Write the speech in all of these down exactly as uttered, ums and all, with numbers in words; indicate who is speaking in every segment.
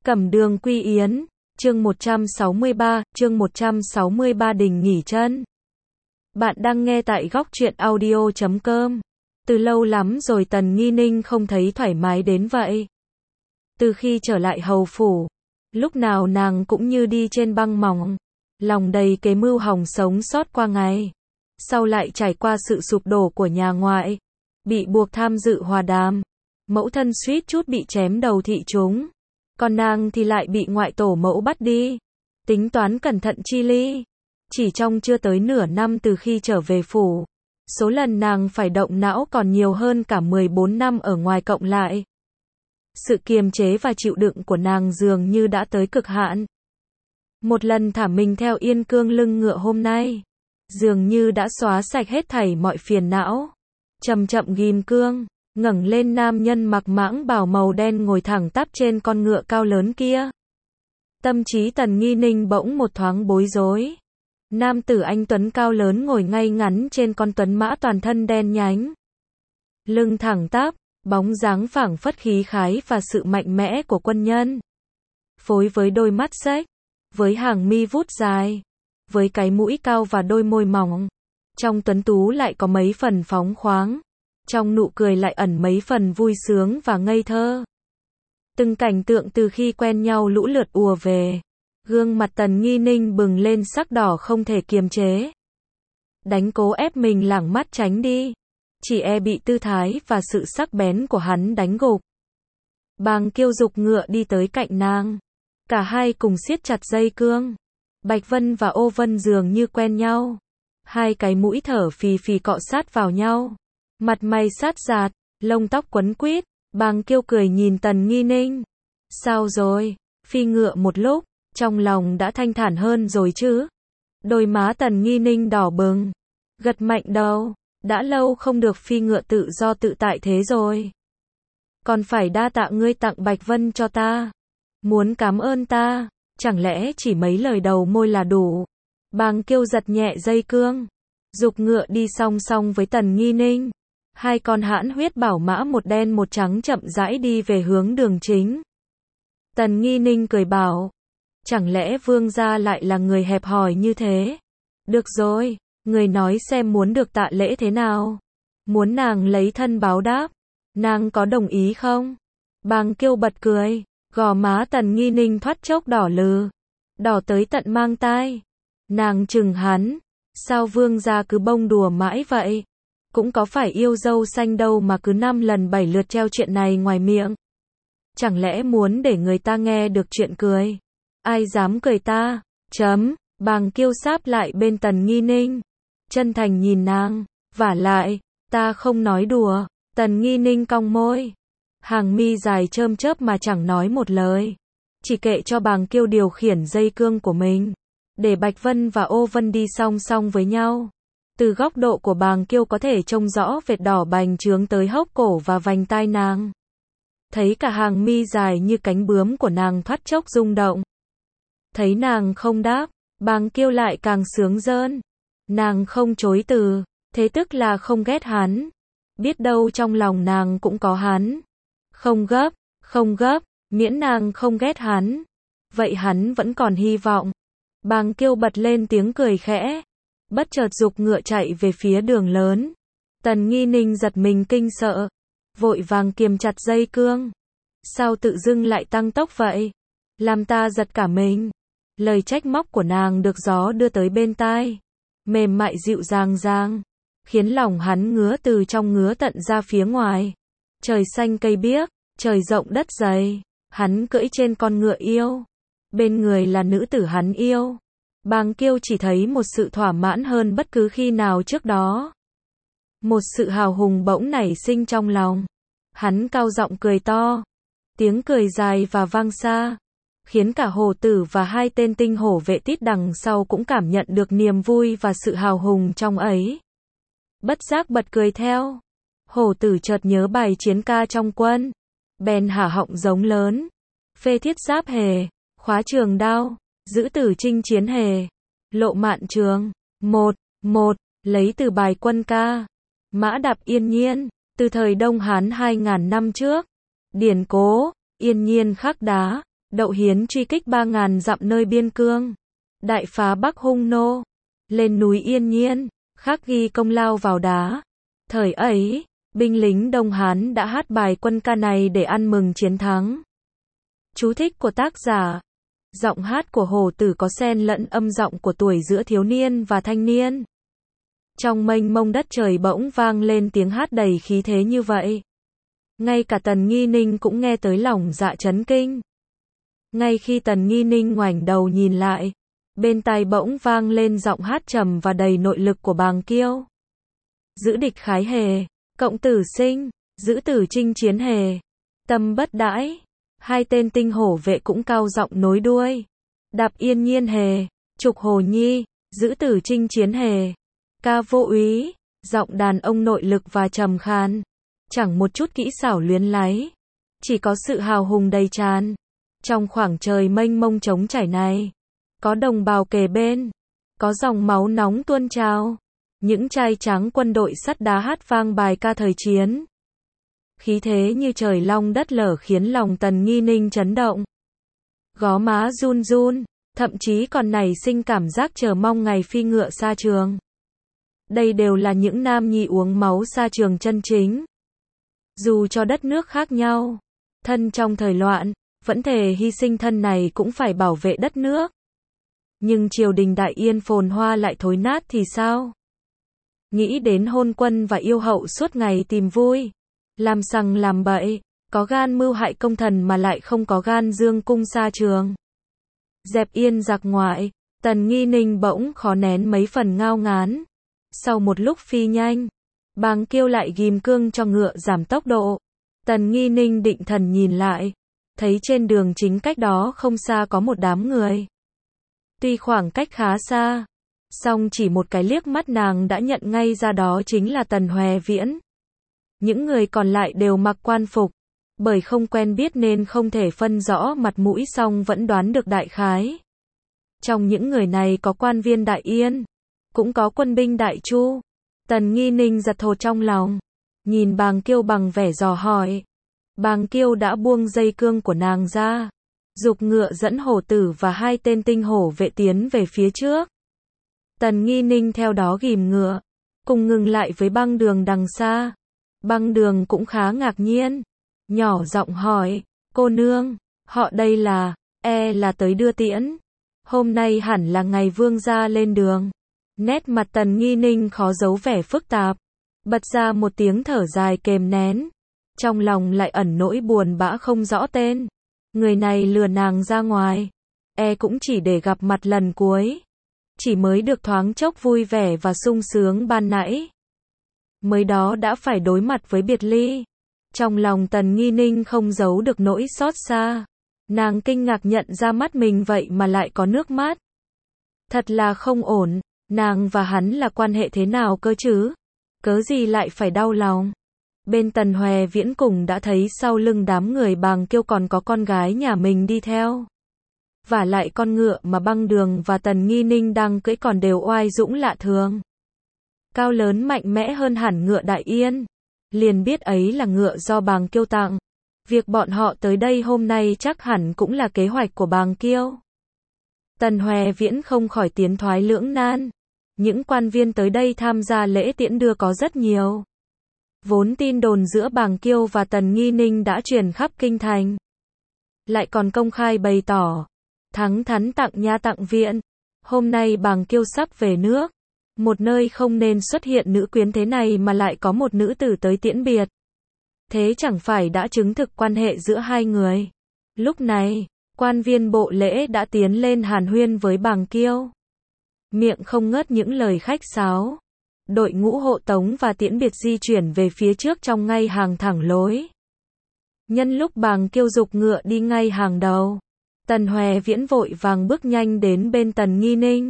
Speaker 1: Cẩm Đường Quy Yến, chương một trăm sáu mươi ba, chương một trăm sáu mươi ba Đình nghỉ chân. Bạn đang nghe tại góc truyện audio chấm com. Từ lâu lắm rồi Tần Nghi Ninh không thấy thoải mái đến vậy. Từ khi trở lại hầu phủ, lúc nào nàng cũng như đi trên băng mỏng, lòng đầy kế mưu hòng sống sót qua ngày. Sau lại trải qua sự sụp đổ của nhà ngoại, bị buộc tham dự hòa đàm, mẫu thân suýt chút bị chém đầu thị chúng. Còn nàng thì lại bị ngoại tổ mẫu bắt đi. Tính toán cẩn thận chi ly. Chỉ trong chưa tới nửa năm từ khi trở về phủ, số lần nàng phải động não còn nhiều hơn cả mười bốn năm ở ngoài cộng lại. Sự kiềm chế và chịu đựng của nàng dường như đã tới cực hạn. Một lần thả mình theo yên cương lưng ngựa hôm nay, dường như đã xóa sạch hết thảy mọi phiền não. Chậm chậm ghim cương, ngẩng lên nam nhân mặc mãng bào màu đen ngồi thẳng tắp trên con ngựa cao lớn kia. Tâm trí Tần Nghi Ninh bỗng một thoáng bối rối. Nam tử anh tuấn cao lớn ngồi ngay ngắn trên con tuấn mã toàn thân đen nhánh. Lưng thẳng tắp, bóng dáng phảng phất khí khái và sự mạnh mẽ của quân nhân. Phối với đôi mắt xếch, với hàng mi vút dài, với cái mũi cao và đôi môi mỏng, trong tuấn tú lại có mấy phần phóng khoáng. Trong nụ cười lại ẩn mấy phần vui sướng và ngây thơ. Từng cảnh tượng từ khi quen nhau lũ lượt ùa về. Gương mặt Tần Nghi Ninh bừng lên sắc đỏ không thể kiềm chế. Đánh cố ép mình lảng mắt tránh đi. Chỉ e bị tư thái và sự sắc bén của hắn đánh gục. Bàng Kiêu dục ngựa đi tới cạnh nàng. Cả hai cùng siết chặt dây cương. Bạch Vân và Ô Vân dường như quen nhau. Hai cái mũi thở phì phì cọ sát vào nhau. Mặt mày sát rạt, lông tóc quấn quýt. Bàng Kiêu cười nhìn Tần Nghi Ninh. Sao rồi? Phi ngựa một lúc, trong lòng đã thanh thản hơn rồi chứ? Đôi má Tần Nghi Ninh đỏ bừng. Gật mạnh đầu. Đã lâu không được phi ngựa tự do tự tại thế rồi. Còn phải đa tạ ngươi tặng Bạch Vân cho ta. Muốn cảm ơn ta, chẳng lẽ chỉ mấy lời đầu môi là đủ? Bàng Kiêu giật nhẹ dây cương, dục ngựa đi song song với Tần Nghi Ninh. Hai con hãn huyết bảo mã một đen một trắng chậm rãi đi về hướng đường chính. Tần Nghi Ninh cười bảo, chẳng lẽ vương gia lại là người hẹp hòi như thế? Được rồi, người nói xem muốn được tạ lễ thế nào? Muốn nàng lấy thân báo đáp, nàng có đồng ý không? Bàng Kiêu bật cười, gò má Tần Nghi Ninh thoát chốc đỏ lừ, đỏ tới tận mang tai. Nàng chừng hắn, sao vương gia cứ bông đùa mãi vậy? Cũng có phải yêu dâu xanh đâu mà cứ năm lần bảy lượt treo chuyện này ngoài miệng. Chẳng lẽ muốn để người ta nghe được chuyện cười? Ai dám cười ta? Chấm, Bàng Kiêu sáp lại bên Tần Nghi Ninh. Chân thành nhìn nàng, vả lại, ta không nói đùa. Tần Nghi Ninh cong môi. Hàng mi dài chơm chớp mà chẳng nói một lời. Chỉ kệ cho Bàng Kiêu điều khiển dây cương của mình. Để Bạch Vân và Ô Vân đi song song với nhau. Từ góc độ của Bàng Kiêu có thể trông rõ vệt đỏ bành trướng tới hốc cổ và vành tai nàng. Thấy cả hàng mi dài như cánh bướm của nàng thoát chốc rung động. Thấy nàng không đáp, Bàng Kiêu lại càng sướng rơn. Nàng không chối từ, thế tức là không ghét hắn. Biết đâu trong lòng nàng cũng có hắn. Không gấp, không gấp, miễn nàng không ghét hắn. Vậy hắn vẫn còn hy vọng. Bàng Kiêu bật lên tiếng cười khẽ. Bất chợt dục ngựa chạy về phía đường lớn. Tần Nghi Ninh giật mình kinh sợ. Vội vàng kiềm chặt dây cương. Sao tự dưng lại tăng tốc vậy? Làm ta giật cả mình. Lời trách móc của nàng được gió đưa tới bên tai. Mềm mại dịu dàng dàng. Khiến lòng hắn ngứa từ trong ngứa tận ra phía ngoài. Trời xanh cây biếc, trời rộng đất dày. Hắn cưỡi trên con ngựa yêu. Bên người là nữ tử hắn yêu. Bàng Kiêu chỉ thấy một sự thỏa mãn hơn bất cứ khi nào trước đó. Một sự hào hùng bỗng nảy sinh trong lòng. Hắn cao giọng cười to. Tiếng cười dài và vang xa. Khiến cả hổ tử và hai tên tinh hổ vệ tít đằng sau cũng cảm nhận được niềm vui và sự hào hùng trong ấy. Bất giác bật cười theo. Hổ tử chợt nhớ bài chiến ca trong quân. Bèn hả họng giống lớn. Phê thiết giáp hề, khóa trường đao. Giữ tử chinh chiến hề, lộ mạn trường, một, một, lấy từ bài quân ca. Mã đạp yên nhiên, từ thời Đông Hán hai ngàn năm trước. Điển cố, yên nhiên khắc đá, Đậu Hiến truy kích ba ngàn dặm nơi biên cương, đại phá Bắc Hung nô, lên núi Yên Nhiên, khắc ghi công lao vào đá. Thời ấy, binh lính Đông Hán đã hát bài quân ca này để ăn mừng chiến thắng. Chú thích của tác giả. Giọng hát của Hồ Tử có xen lẫn âm giọng của tuổi giữa thiếu niên và thanh niên. Trong mênh mông đất trời bỗng vang lên tiếng hát đầy khí thế như vậy. Ngay cả Tần Nghi Ninh cũng nghe tới lòng dạ chấn kinh. Ngay khi Tần Nghi Ninh ngoảnh đầu nhìn lại, bên tai bỗng vang lên giọng hát trầm và đầy nội lực của Bàng Kiêu. Giữ địch khái hề, cộng tử sinh, giữ tử chinh chiến hề, tâm bất đãi. Hai tên tinh hổ vệ cũng cao giọng nối đuôi. Đạp Yên Nhiên hề, trục Hồ Nhi, giữ tử chinh chiến hề. Ca vô úy, giọng đàn ông nội lực và trầm khan. Chẳng một chút kỹ xảo luyến láy, chỉ có sự hào hùng đầy tràn. Trong khoảng trời mênh mông trống trải này, có đồng bào kề bên, có dòng máu nóng tuôn trào. Những trai tráng quân đội sắt đá hát vang bài ca thời chiến. Khí thế như trời long đất lở khiến lòng Tần Nghi Ninh chấn động. Gó má run run, thậm chí còn nảy sinh cảm giác chờ mong ngày phi ngựa xa trường. Đây đều là những nam nhi uống máu xa trường chân chính. Dù cho đất nước khác nhau, thân trong thời loạn, vẫn thề hy sinh thân này cũng phải bảo vệ đất nước. Nhưng triều đình Đại Yên phồn hoa lại thối nát thì sao? Nghĩ đến hôn quân và yêu hậu suốt ngày tìm vui, làm sằng làm bậy, có gan mưu hại công thần mà lại không có gan dương cung xa trường. Dẹp yên giặc ngoại, Tần Nghi Ninh bỗng khó nén mấy phần ngao ngán. Sau một lúc phi nhanh, Bàng Kiêu lại ghim cương cho ngựa giảm tốc độ. Tần Nghi Ninh định thần nhìn lại, thấy trên đường chính cách đó không xa có một đám người. Tuy khoảng cách khá xa, song chỉ một cái liếc mắt nàng đã nhận ngay ra đó chính là Tần Hoè Viễn. Những người còn lại đều mặc quan phục, bởi không quen biết nên không thể phân rõ mặt mũi song vẫn đoán được đại khái. Trong những người này có quan viên Đại Yên, cũng có quân binh Đại Chu. Tần Nghi Ninh giật thột trong lòng, nhìn Bàng Kiêu bằng vẻ dò hỏi. Bàng Kiêu đã buông dây cương của nàng ra, giục ngựa dẫn Hổ Tử và hai tên tinh hổ vệ tiến về phía trước. Tần Nghi Ninh theo đó ghim ngựa, cùng ngừng lại với Băng Đường đằng xa. Băng Đường cũng khá ngạc nhiên, nhỏ giọng hỏi, cô nương, họ đây là, e là tới đưa tiễn. Hôm nay hẳn là ngày vương gia lên đường. Nét mặt Tần Nghi Ninh khó giấu vẻ phức tạp, bật ra một tiếng thở dài kềm nén. Trong lòng lại ẩn nỗi buồn bã không rõ tên. Người này lừa nàng ra ngoài, e cũng chỉ để gặp mặt lần cuối. Chỉ mới được thoáng chốc vui vẻ và sung sướng ban nãy, mới đó đã phải đối mặt với biệt ly. Trong lòng Tần Nghi Ninh không giấu được nỗi xót xa. Nàng kinh ngạc nhận ra mắt mình vậy mà lại có nước mắt. Thật là không ổn, nàng và hắn là quan hệ thế nào cơ chứ? Cớ gì lại phải đau lòng? Bên Tần Hoè Viễn cùng đã thấy sau lưng đám người Bàng Kiêu còn có con gái nhà mình đi theo. Vả lại con ngựa mà Băng Đường và Tần Nghi Ninh đang cưỡi còn đều oai dũng lạ thường. Cao lớn mạnh mẽ hơn hẳn ngựa Đại Yên. Liền biết ấy là ngựa do Bàng Kiêu tặng. Việc bọn họ tới đây hôm nay chắc hẳn cũng là kế hoạch của Bàng Kiêu. Tần Hoè Viễn không khỏi tiến thoái lưỡng nan. Những quan viên tới đây tham gia lễ tiễn đưa có rất nhiều. Vốn tin đồn giữa Bàng Kiêu và Tần Nghi Ninh đã truyền khắp kinh thành. Lại còn công khai bày tỏ, thắng thắn tặng nha tặng viện. Hôm nay Bàng Kiêu sắp về nước, một nơi không nên xuất hiện nữ quyến thế này mà lại có một nữ tử tới tiễn biệt. Thế chẳng phải đã chứng thực quan hệ giữa hai người. Lúc này, quan viên bộ lễ đã tiến lên hàn huyên với Bàng Kiêu. Miệng không ngớt những lời khách sáo. Đội ngũ hộ tống và tiễn biệt di chuyển về phía trước trong ngay hàng thẳng lối. Nhân lúc Bàng Kiêu giục ngựa đi ngay hàng đầu, Tần Hoè Viễn vội vàng bước nhanh đến bên Tần Nghi Ninh.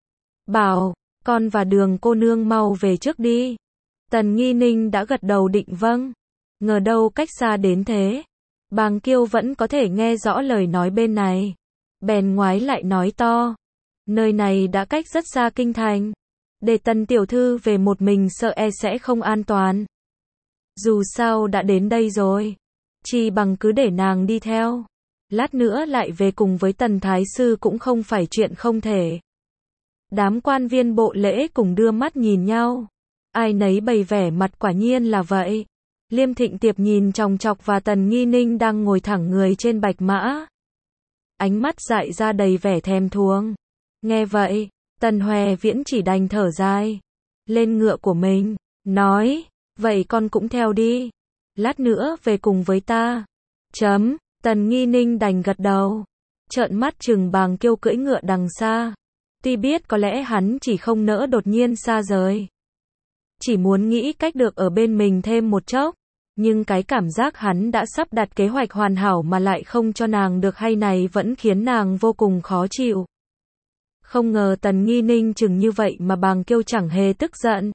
Speaker 1: Bảo, con và Đường cô nương mau về trước đi. Tần Nghi Ninh đã gật đầu định vâng. Ngờ đâu cách xa đến thế, Bàng Kiêu vẫn có thể nghe rõ lời nói bên này. Bèn ngoái lại nói to, nơi này đã cách rất xa kinh thành. Để Tần tiểu thư về một mình sợ e sẽ không an toàn. Dù sao đã đến đây rồi, chỉ bằng cứ để nàng đi theo. Lát nữa lại về cùng với Tần Thái Sư cũng không phải chuyện không thể. Đám quan viên bộ lễ cùng đưa mắt nhìn nhau. Ai nấy bày vẻ mặt quả nhiên là vậy. Liêm Thịnh Tiệp nhìn chòng chọc và Tần Nghi Ninh đang ngồi thẳng người trên bạch mã. Ánh mắt dại ra đầy vẻ thèm thuồng. Nghe vậy, Tần Hoè Viễn chỉ đành thở dài. Lên ngựa của mình, nói, vậy con cũng theo đi. Lát nữa về cùng với ta. Chấm, Tần Nghi Ninh đành gật đầu. Trợn mắt chừng Bàng Kiêu cưỡi ngựa đằng xa. Tuy biết có lẽ hắn chỉ không nỡ đột nhiên xa rời. Chỉ muốn nghĩ cách được ở bên mình thêm một chốc. Nhưng cái cảm giác hắn đã sắp đặt kế hoạch hoàn hảo mà lại không cho nàng được hay này vẫn khiến nàng vô cùng khó chịu. Không ngờ Tần Nghi Ninh chừng như vậy mà Bàng Kiêu chẳng hề tức giận.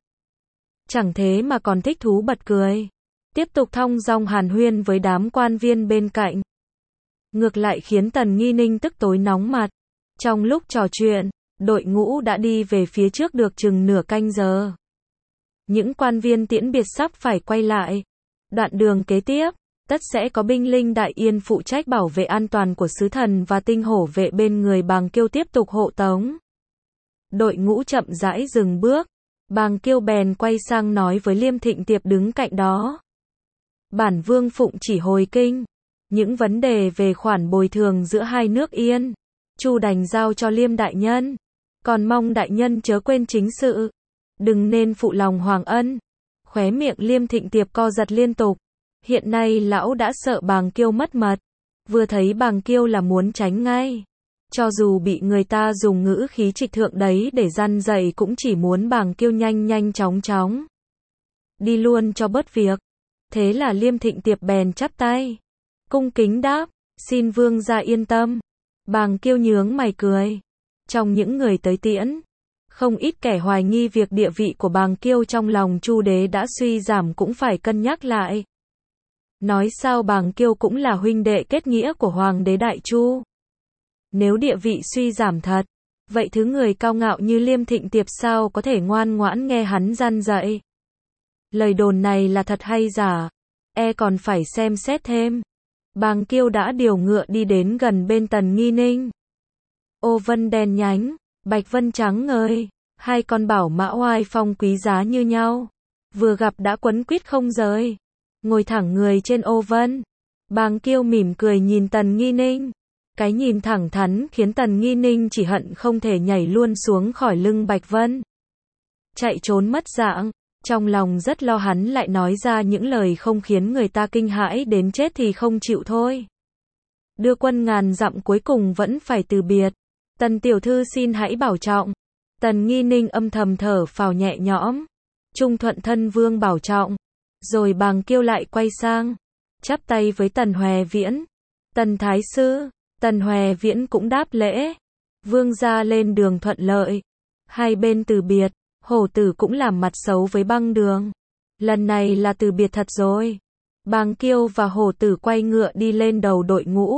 Speaker 1: Chẳng thế mà còn thích thú bật cười. Tiếp tục thong dong hàn huyên với đám quan viên bên cạnh. Ngược lại khiến Tần Nghi Ninh tức tối nóng mặt. Trong lúc trò chuyện, đội ngũ đã đi về phía trước được chừng nửa canh giờ. Những quan viên tiễn biệt sắp phải quay lại. Đoạn đường kế tiếp, tất sẽ có binh linh Đại Yên phụ trách bảo vệ an toàn của sứ thần và tinh hổ vệ bên người Bàng Kiêu tiếp tục hộ tống. Đội ngũ chậm rãi dừng bước. Bàng Kiêu bèn quay sang nói với Liêm Thịnh Tiệp đứng cạnh đó. Bản vương phụng chỉ hồi kinh. Những vấn đề về khoản bồi thường giữa hai nước Yên, Chu đành giao cho Liêm đại nhân. Còn mong đại nhân chớ quên chính sự. Đừng nên phụ lòng hoàng ân. Khóe miệng Liêm Thịnh Tiệp co giật liên tục. Hiện nay lão đã sợ Bàng Kiêu mất mật. Vừa thấy Bàng Kiêu là muốn tránh ngay. Cho dù bị người ta dùng ngữ khí trịch thượng đấy để răn dạy cũng chỉ muốn Bàng Kiêu nhanh nhanh chóng chóng đi luôn cho bớt việc. Thế là Liêm Thịnh Tiệp bèn chắp tay. Cung kính đáp, xin vương gia yên tâm. Bàng Kiêu nhướng mày cười. Trong những người tới tiễn, không ít kẻ hoài nghi việc địa vị của Bàng Kiêu trong lòng Chu đế đã suy giảm cũng phải cân nhắc lại. Nói sao Bàng Kiêu cũng là huynh đệ kết nghĩa của Hoàng đế Đại Chu. Nếu địa vị suy giảm thật, vậy thứ người cao ngạo như Liêm Thịnh Tiệp sao có thể ngoan ngoãn nghe hắn răn dạy. Lời đồn này là thật hay giả, e còn phải xem xét thêm. Bàng Kiêu đã điều ngựa đi đến gần bên Tần Nghi Ninh. Ô vân đen nhánh, bạch vân trắng ngời, hai con bảo mã oai phong quý giá như nhau. Vừa gặp đã quấn quýt không rời. Ngồi thẳng người trên ô vân. Bàng Kiêu mỉm cười nhìn Tần Nghi Ninh. Cái nhìn thẳng thắn khiến Tần Nghi Ninh chỉ hận không thể nhảy luôn xuống khỏi lưng bạch vân. Chạy trốn mất dạng. Trong lòng rất lo hắn lại nói ra những lời không khiến người ta kinh hãi đến chết thì không chịu thôi. Đưa quân ngàn dặm cuối cùng vẫn phải từ biệt. Tần tiểu thư xin hãy bảo trọng. Tần Nghi Ninh âm thầm thở phào nhẹ nhõm. Trung thuận thân vương bảo trọng. Rồi Bàng Kiêu lại quay sang. Chắp tay với Tần Hoè Viễn. Tần Thái Sư. Tần Hoè Viễn cũng đáp lễ. Vương gia lên đường thuận lợi. Hai bên từ biệt. Hổ tử cũng làm mặt xấu với Băng Đường. Lần này là từ biệt thật rồi. Bàng Kiêu và hổ tử quay ngựa đi lên đầu đội ngũ.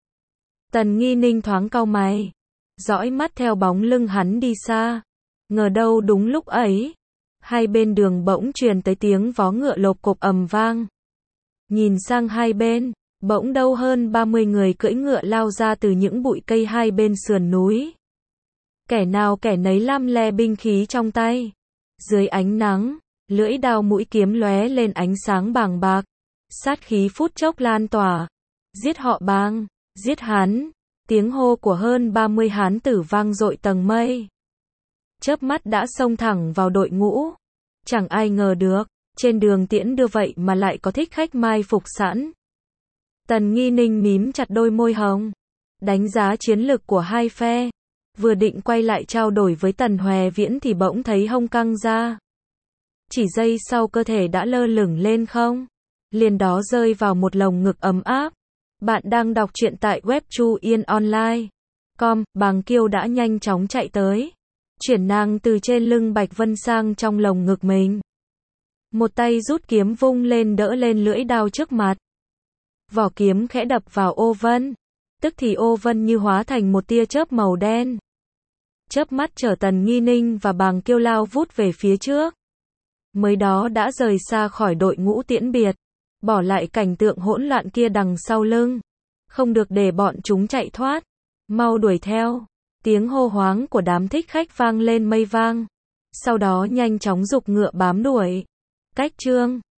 Speaker 1: Tần Nghi Ninh thoáng cau mày. Dõi mắt theo bóng lưng hắn đi xa. Ngờ đâu đúng lúc ấy. Hai bên đường bỗng truyền tới tiếng vó ngựa lộp cộp ầm vang. Nhìn sang hai bên, bỗng đâu hơn ba mươi người cưỡi ngựa lao ra từ những bụi cây hai bên sườn núi. Kẻ nào kẻ nấy lăm le binh khí trong tay. Dưới ánh nắng, lưỡi đao mũi kiếm lóe lên ánh sáng bàng bạc. Sát khí phút chốc lan tỏa. Giết họ Bàng, giết hắn. Tiếng hô của hơn ba mươi hán tử vang dội tầng mây. Chớp mắt đã xông thẳng vào đội ngũ. Chẳng ai ngờ được, trên đường tiễn đưa vậy mà lại có thích khách mai phục sẵn. Tần Nghi Ninh mím chặt đôi môi hồng. Đánh giá chiến lực của hai phe. Vừa định quay lại trao đổi với Tần Hoè Viễn thì bỗng thấy hông căng ra. Chỉ giây sau cơ thể đã lơ lửng lên không. Liền đó rơi vào một lồng ngực ấm áp. Bạn đang đọc truyện tại web Chu Yên Online chấm com. Bàng Kiêu đã nhanh chóng chạy tới. Chuyển nàng từ trên lưng Bạch Vân sang trong lồng ngực mình. Một tay rút kiếm vung lên đỡ lên lưỡi đao trước mặt. Vỏ kiếm khẽ đập vào ô vân. Tức thì ô vân như hóa thành một tia chớp màu đen. Chớp mắt chở Tần Nghi Ninh và Bàng Kiêu lao vút về phía trước. Mới đó đã rời xa khỏi đội ngũ tiễn biệt. Bỏ lại cảnh tượng hỗn loạn kia đằng sau lưng. Không được để bọn chúng chạy thoát. Mau đuổi theo. Tiếng hô hoáng của đám thích khách vang lên mây vang. Sau đó nhanh chóng giục ngựa bám đuổi. Cách chương